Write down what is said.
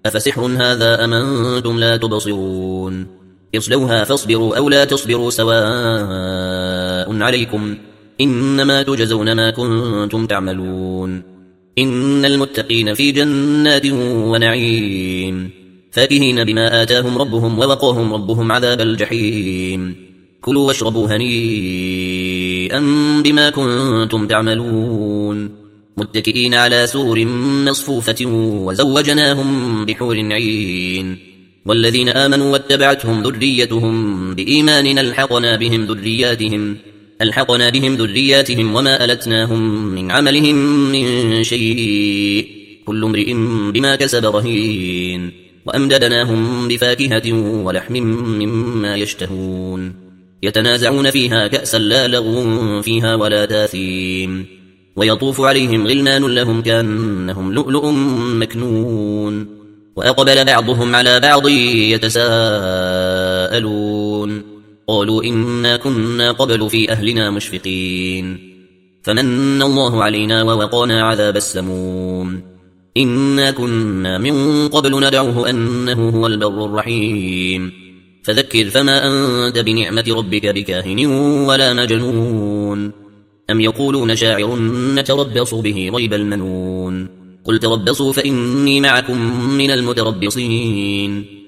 أفسحر هذا أم أنتم لا تبصرون اصلوها فاصبروا أو لا تصبروا سواء عليكم إنما تجزون ما كنتم تعملون إن المتقين في جنات ونعيم فاكهين بما آتاهم ربهم ووقاهم ربهم عذاب الجحيم كلوا واشربوا هنيئا بما كنتم تعملون متكئين على سور مصفوفة وزوجناهم بحور عين والذين آمنوا واتبعتهم ذريتهم بإيمان ألحقنا بهم ذرياتهم وما ألتناهم من عملهم من شيء كل امرئ بما كسب رهين وأمددناهم بفاكهة ولحم مما يشتهون يتنازعون فيها كأسا لا لغو فيها ولا تاثيم ويطوف عليهم غلمان لهم كأنهم لؤلؤ مكنون وأقبل بعضهم على بعض يتساءلون قالوا إنا كنا قبل في أهلنا مشفقين فمن الله علينا ووقانا عذاب السموم إنا كنا من قبل ندعوه أنه هو البر الرحيم فذكر فما أنت بنعمة ربك بكاهن ولا مجنون أم يقولون شاعر نتربص به ريب المنون قل تربصوا فإني معكم من المتربصين